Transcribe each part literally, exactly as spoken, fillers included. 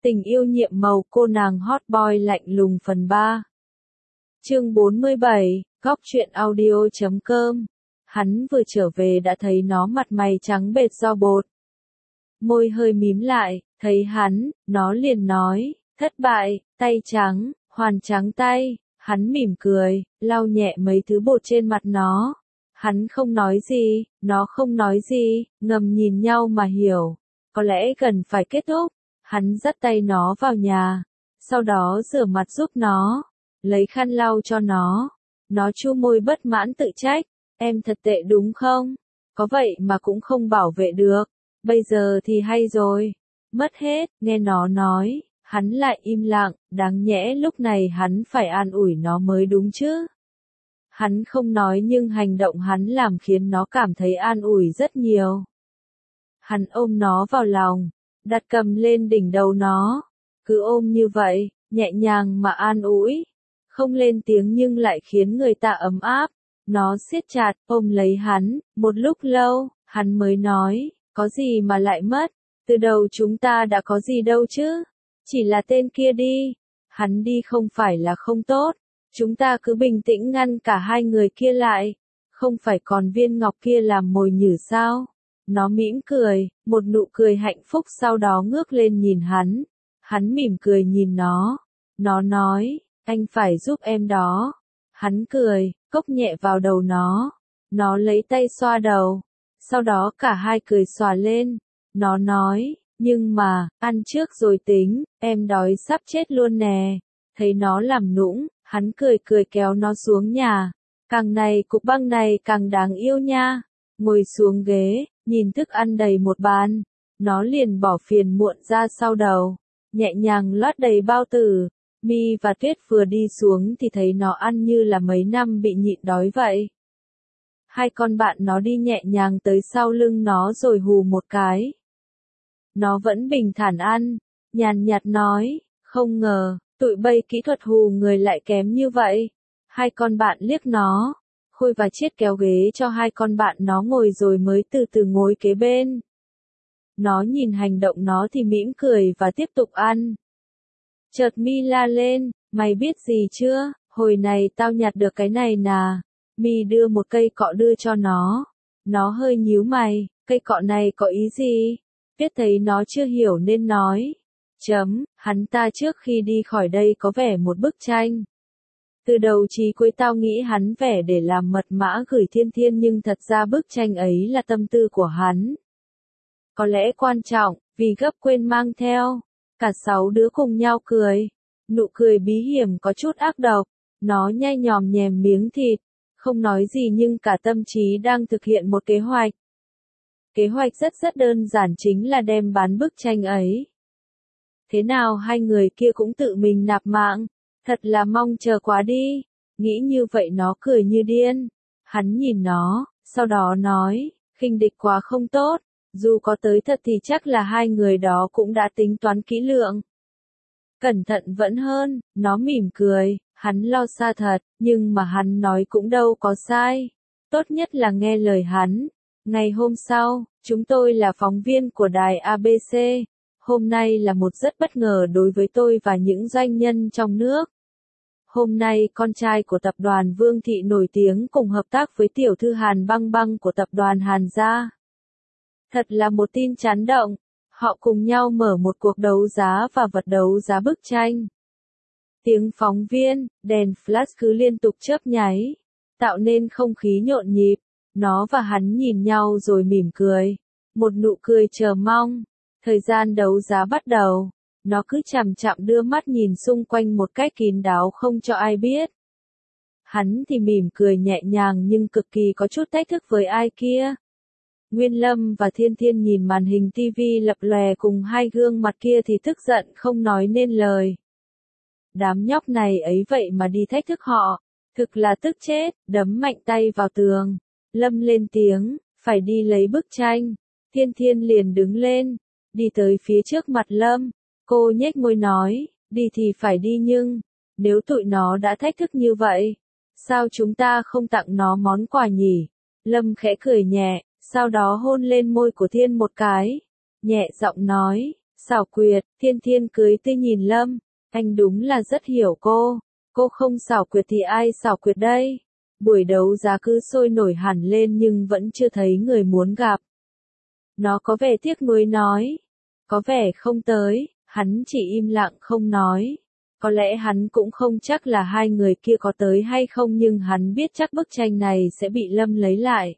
Tình yêu nhiệm màu cô nàng hot boy lạnh lùng phần ba. Chương bốn mươi bảy, góc truyện audio chấm com. Hắn vừa trở về đã thấy nó mặt mày trắng bệch do bột. Môi hơi mím lại, thấy hắn, nó liền nói, thất bại, tay trắng, hoàn trắng tay. Hắn mỉm cười, lau nhẹ mấy thứ bột trên mặt nó. Hắn không nói gì, nó không nói gì, ngầm nhìn nhau mà hiểu. Có lẽ cần phải kết thúc. Hắn dắt tay nó vào nhà, sau đó rửa mặt giúp nó, lấy khăn lau cho nó. Nó chu môi bất mãn tự trách, em thật tệ đúng không? Có vậy mà cũng không bảo vệ được, bây giờ thì hay rồi, mất hết. Nghe nó nói, hắn lại im lặng, đáng nhẽ lúc này hắn phải an ủi nó mới đúng chứ. Hắn không nói nhưng hành động hắn làm khiến nó cảm thấy an ủi rất nhiều. Hắn ôm nó vào lòng, đặt cầm lên đỉnh đầu nó, cứ ôm như vậy, nhẹ nhàng mà an ủi, không lên tiếng nhưng lại khiến người ta ấm áp. Nó siết chặt, ôm lấy hắn, một lúc lâu, hắn mới nói, có gì mà lại mất, từ đầu chúng ta đã có gì đâu chứ, chỉ là tên kia đi, hắn đi không phải là không tốt, chúng ta cứ bình tĩnh ngăn cả hai người kia lại, không phải còn viên ngọc kia làm mồi nhử sao? Nó mỉm cười, một nụ cười hạnh phúc sau đó ngước lên nhìn hắn. Hắn mỉm cười nhìn nó. Nó nói, anh phải giúp em đó. Hắn cười, cốc nhẹ vào đầu nó. Nó lấy tay xoa đầu. Sau đó cả hai cười xòa lên. Nó nói, nhưng mà, ăn trước rồi tính, em đói sắp chết luôn nè. Thấy nó làm nũng, hắn cười cười kéo nó xuống nhà. Càng này cục băng này càng đáng yêu nha. Ngồi xuống ghế, nhìn thức ăn đầy một bàn, nó liền bỏ phiền muộn ra sau đầu, nhẹ nhàng loát đầy bao tử. Mi và Tuyết vừa đi xuống thì thấy nó ăn như là mấy năm bị nhịn đói vậy. Hai con bạn nó đi nhẹ nhàng tới sau lưng nó rồi hù một cái. Nó vẫn bình thản ăn, nhàn nhạt nói, không ngờ, tụi bay kỹ thuật hù người lại kém như vậy. Hai con bạn liếc nó. Khôi và Chiết kéo ghế cho hai con bạn nó ngồi rồi mới từ từ ngồi kế bên. Nó nhìn hành động nó thì mỉm cười và tiếp tục ăn. Chợt Mi la lên, mày biết gì chưa, hồi này tao nhặt được cái này nà. Mi đưa một cây cọ đưa cho nó. Nó hơi nhíu mày, cây cọ này có ý gì? Tuyết thấy nó chưa hiểu nên nói. Chấm, hắn ta trước khi đi khỏi đây có vẽ một bức tranh. Từ đầu chí cuối tao nghĩ hắn vẽ để làm mật mã gửi Thiên Thiên nhưng thật ra bức tranh ấy là tâm tư của hắn. Có lẽ quan trọng, vì gấp quên mang theo. Cả sáu đứa cùng nhau cười. Nụ cười bí hiểm có chút ác độc. Nó nhai nhòm nhèm miếng thịt. Không nói gì nhưng cả tâm trí đang thực hiện một kế hoạch. Kế hoạch rất rất đơn giản chính là đem bán bức tranh ấy. Thế nào hai người kia cũng tự mình nạp mạng. Thật là mong chờ quá đi. Nghĩ như vậy nó cười như điên. Hắn nhìn nó, sau đó nói, khinh địch quá không tốt. Dù có tới thật thì chắc là hai người đó cũng đã tính toán kỹ lưỡng. Cẩn thận vẫn hơn, nó mỉm cười, hắn lo xa thật, nhưng mà hắn nói cũng đâu có sai. Tốt nhất là nghe lời hắn. Ngày hôm sau, chúng tôi là phóng viên của đài a bê xê. Hôm nay là một rất bất ngờ đối với tôi và những doanh nhân trong nước. Hôm nay con trai của tập đoàn Vương Thị nổi tiếng cùng hợp tác với tiểu thư Hàn Băng Băng của tập đoàn Hàn gia. Thật là một tin chấn động. Họ cùng nhau mở một cuộc đấu giá và vật đấu giá bức tranh. Tiếng phóng viên, đèn flash cứ liên tục chớp nháy, tạo nên không khí nhộn nhịp. Nó và hắn nhìn nhau rồi mỉm cười. Một nụ cười chờ mong. Thời gian đấu giá bắt đầu. Nó cứ chằm chằm đưa mắt nhìn xung quanh một cách kín đáo không cho ai biết. Hắn thì mỉm cười nhẹ nhàng nhưng cực kỳ có chút thách thức với ai kia. Nguyên Lâm và Thiên Thiên nhìn màn hình tivi lập lòe cùng hai gương mặt kia thì tức giận không nói nên lời. Đám nhóc này ấy vậy mà đi thách thức họ. Thực là tức chết, đấm mạnh tay vào tường. Lâm lên tiếng, phải đi lấy bức tranh. Thiên Thiên liền đứng lên, đi tới phía trước mặt Lâm. Cô nhếch môi nói, đi thì phải đi nhưng, nếu tụi nó đã thách thức như vậy, sao chúng ta không tặng nó món quà nhỉ? Lâm khẽ cười nhẹ, sau đó hôn lên môi của Thiên một cái, nhẹ giọng nói, Xảo quyệt, Thiên Thiên cười tươi nhìn Lâm, anh đúng là rất hiểu cô, cô không xảo quyệt thì ai xảo quyệt đây? Buổi đấu giá cứ sôi nổi hẳn lên nhưng vẫn chưa thấy người muốn gặp. Nó có vẻ tiếc nuối nói, có vẻ không tới, hắn chỉ im lặng không nói. Có lẽ hắn cũng không chắc là hai người kia có tới hay không nhưng hắn biết chắc bức tranh này sẽ bị Lâm lấy lại.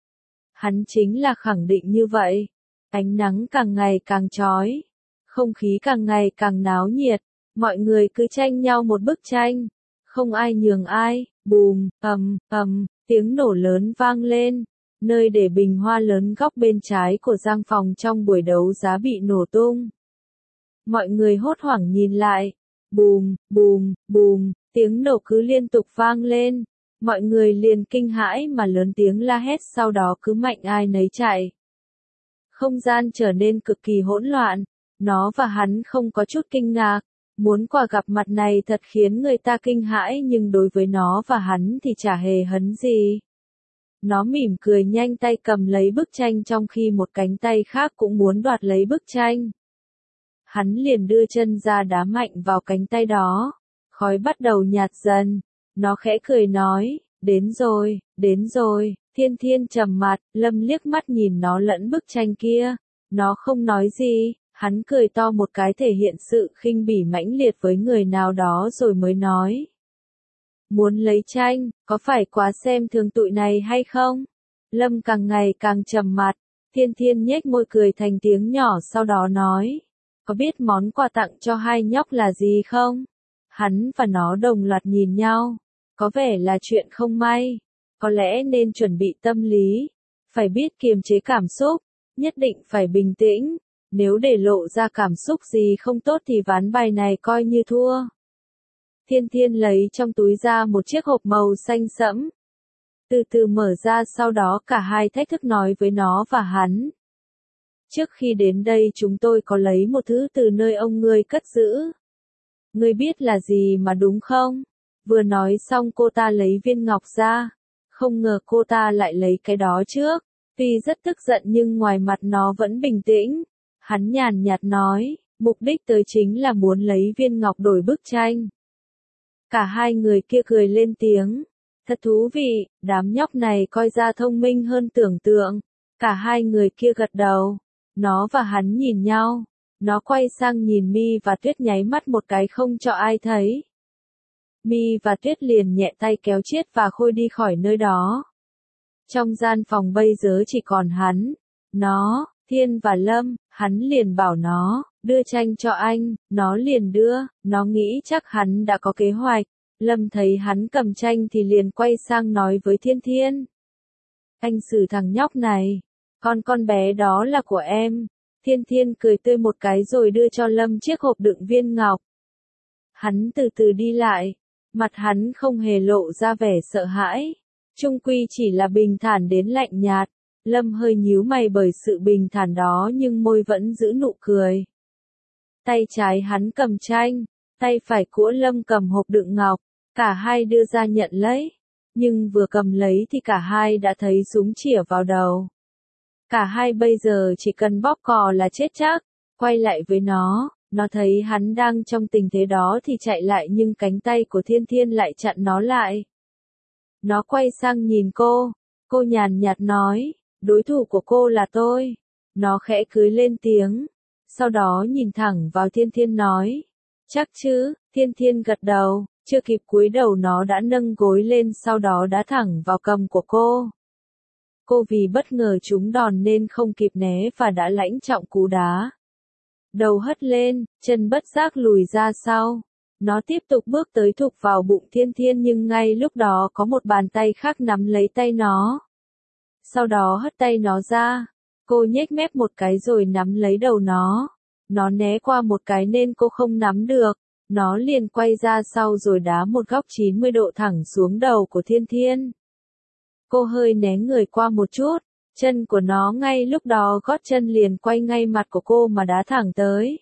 Hắn chính là khẳng định như vậy. Ánh nắng càng ngày càng chói, không khí càng ngày càng náo nhiệt, mọi người cứ tranh nhau một bức tranh, không ai nhường ai, bùm, ầm, ầm, tiếng nổ lớn vang lên, nơi để bình hoa lớn góc bên trái của gian phòng trong buổi đấu giá bị nổ tung. Mọi người hốt hoảng nhìn lại, bùm, bùm, bùm, tiếng nổ cứ liên tục vang lên, mọi người liền kinh hãi mà lớn tiếng la hét sau đó cứ mạnh ai nấy chạy. Không gian trở nên cực kỳ hỗn loạn, nó và hắn không có chút kinh ngạc, muốn quả gặp mặt này thật khiến người ta kinh hãi nhưng đối với nó và hắn thì chả hề hấn gì. Nó mỉm cười nhanh tay cầm lấy bức tranh trong khi một cánh tay khác cũng muốn đoạt lấy bức tranh. Hắn liền đưa chân ra đá mạnh vào cánh tay đó, khói bắt đầu nhạt dần, nó khẽ cười nói, đến rồi, đến rồi. Thiên Thiên trầm mặt, Lâm liếc mắt nhìn nó lẫn bức tranh kia, nó không nói gì, hắn cười to một cái thể hiện sự khinh bỉ mãnh liệt với người nào đó rồi mới nói. Muốn lấy tranh, có phải quá xem thường tụi này hay không? Lâm càng ngày càng trầm mặt, Thiên Thiên nhếch môi cười thành tiếng nhỏ sau đó nói, có biết món quà tặng cho hai nhóc là gì không? Hắn và nó đồng loạt nhìn nhau, có vẻ là chuyện không may. Có lẽ nên chuẩn bị tâm lý, phải biết kiềm chế cảm xúc, nhất định phải bình tĩnh, nếu để lộ ra cảm xúc gì không tốt thì ván bài này coi như thua. Thiên Thiên lấy trong túi ra một chiếc hộp màu xanh sẫm, từ từ mở ra sau đó cả hai thách thức nói với nó và hắn. Trước khi đến đây chúng tôi có lấy một thứ từ nơi ông ngươi cất giữ. Ngươi biết là gì mà đúng không? Vừa nói xong cô ta lấy viên ngọc ra. Không ngờ cô ta lại lấy cái đó trước, tuy rất tức giận nhưng ngoài mặt nó vẫn bình tĩnh. Hắn nhàn nhạt nói, mục đích tới chính là muốn lấy viên ngọc đổi bức tranh. Cả hai người kia cười lên tiếng, thật thú vị, đám nhóc này coi ra thông minh hơn tưởng tượng. Cả hai người kia gật đầu, nó và hắn nhìn nhau, nó quay sang nhìn Mi và Tuyết nháy mắt một cái không cho ai thấy. Mi và Tuyết liền nhẹ tay kéo Chiết và Khôi đi khỏi nơi đó. Trong gian phòng bây giờ chỉ còn hắn, nó, Thiên và Lâm, hắn liền bảo nó, đưa tranh cho anh, nó liền đưa, nó nghĩ chắc hắn đã có kế hoạch. Lâm thấy hắn cầm tranh thì liền quay sang nói với Thiên Thiên. Anh xử thằng nhóc này, con con bé đó là của em. Thiên Thiên cười tươi một cái rồi đưa cho Lâm chiếc hộp đựng viên ngọc. Hắn từ từ đi lại. Mặt hắn không hề lộ ra vẻ sợ hãi, chung quy chỉ là bình thản đến lạnh nhạt. Lâm hơi nhíu mày bởi sự bình thản đó nhưng môi vẫn giữ nụ cười. Tay trái hắn cầm tranh, tay phải của Lâm cầm hộp đựng ngọc, cả hai đưa ra nhận lấy. Nhưng vừa cầm lấy thì cả hai đã thấy súng chĩa vào đầu. Cả hai bây giờ chỉ cần bóp cò là chết chắc, quay lại với nó. Nó thấy hắn đang trong tình thế đó thì chạy lại nhưng cánh tay của Thiên Thiên lại chặn nó lại. Nó quay sang nhìn cô, cô nhàn nhạt nói, đối thủ của cô là tôi. Nó khẽ cười lên tiếng, sau đó nhìn thẳng vào Thiên Thiên nói, chắc chứ? Thiên Thiên gật đầu, chưa kịp cúi đầu nó đã nâng gối lên sau đó đá thẳng vào cầm của cô. Cô vì bất ngờ trúng đòn nên không kịp né và đã lãnh trọng cú đá. Đầu hất lên, chân bất giác lùi ra sau. Nó tiếp tục bước tới thục vào bụng Thiên Thiên nhưng ngay lúc đó có một bàn tay khác nắm lấy tay nó. Sau đó hất tay nó ra. Cô nhếch mép một cái rồi nắm lấy đầu nó. Nó né qua một cái nên cô không nắm được. Nó liền quay ra sau rồi đá một góc chín mươi độ thẳng xuống đầu của Thiên Thiên. Cô hơi né người qua một chút. Chân của nó ngay lúc đó gót chân liền quay ngay mặt của cô mà đá thẳng tới.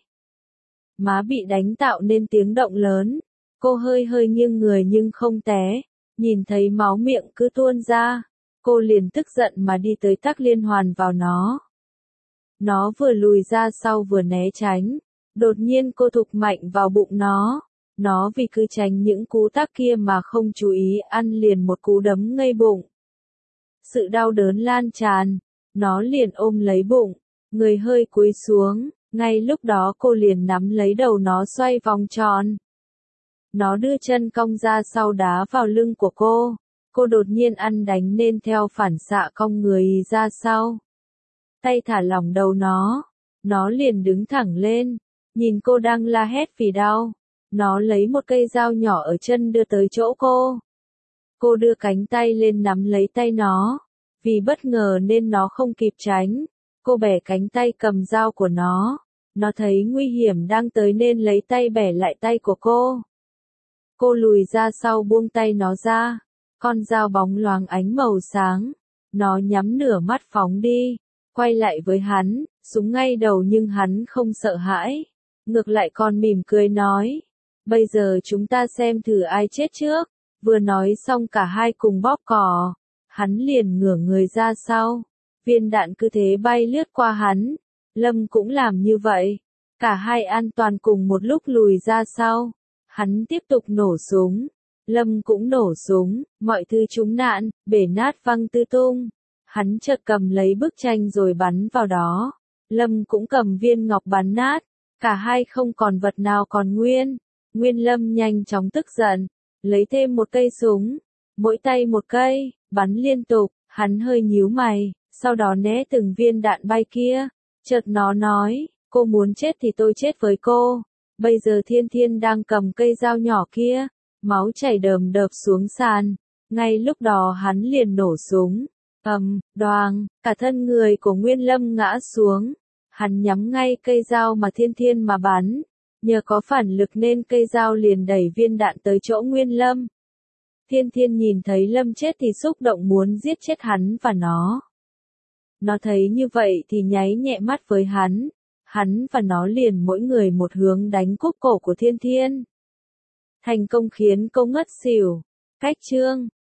Má bị đánh tạo nên tiếng động lớn. Cô hơi hơi nghiêng người nhưng không té. Nhìn thấy máu miệng cứ tuôn ra. Cô liền tức giận mà đi tới tắc liên hoàn vào nó. Nó vừa lùi ra sau vừa né tránh. Đột nhiên cô thục mạnh vào bụng nó. Nó vì cứ tránh những cú tác kia mà không chú ý ăn liền một cú đấm ngay bụng. Sự đau đớn lan tràn. Nó liền ôm lấy bụng. Người hơi cúi xuống. Ngay lúc đó cô liền nắm lấy đầu nó xoay vòng tròn. Nó đưa chân cong ra sau đá vào lưng của cô. Cô đột nhiên ăn đánh nên theo phản xạ cong người ra sau. Tay thả lỏng đầu nó. Nó liền đứng thẳng lên. Nhìn cô đang la hét vì đau. Nó lấy một cây dao nhỏ ở chân đưa tới chỗ cô. Cô đưa cánh tay lên nắm lấy tay nó. Vì bất ngờ nên nó không kịp tránh. Cô bẻ cánh tay cầm dao của nó. Nó thấy nguy hiểm đang tới nên lấy tay bẻ lại tay của cô. Cô lùi ra sau buông tay nó ra. Con dao bóng loáng ánh màu sáng. Nó nhắm nửa mắt phóng đi. Quay lại với hắn, súng ngay đầu nhưng hắn không sợ hãi. Ngược lại còn mỉm cười nói. Bây giờ chúng ta xem thử ai chết trước. Vừa nói xong cả hai cùng bóp cò. Hắn liền ngửa người ra sau. Viên đạn cứ thế bay lướt qua hắn. Lâm cũng làm như vậy. Cả hai an toàn cùng một lúc lùi ra sau. Hắn tiếp tục nổ súng. Lâm cũng nổ súng. Mọi thứ trúng nạn, bể nát văng tứ tung. Hắn chợt cầm lấy bức tranh rồi bắn vào đó. Lâm cũng cầm viên ngọc bắn nát. Cả hai không còn vật nào còn nguyên. Nguyên Lâm nhanh chóng tức giận. Lấy thêm một cây súng. Mỗi tay một cây, bắn liên tục. Hắn hơi nhíu mày. Sau đó né từng viên đạn bay kia. Chợt nó nói, cô muốn chết thì tôi chết với cô. Bây giờ Thiên Thiên đang cầm cây dao nhỏ kia. Máu chảy đờm đợp xuống sàn. Ngay lúc đó hắn liền nổ súng. Ầm, đoàng, cả thân người của Nguyên Lâm ngã xuống. Hắn nhắm ngay cây dao mà Thiên Thiên mà bắn. Nhờ có phản lực nên cây dao liền đẩy viên đạn tới chỗ Nguyên Lâm. Thiên Thiên nhìn thấy Lâm chết thì xúc động muốn giết chết hắn và nó. Nó thấy như vậy thì nháy nhẹ mắt với hắn. Hắn và nó liền mỗi người một hướng đánh cúp cổ của Thiên Thiên. Thành công khiến cô ngất xỉu. Cách chương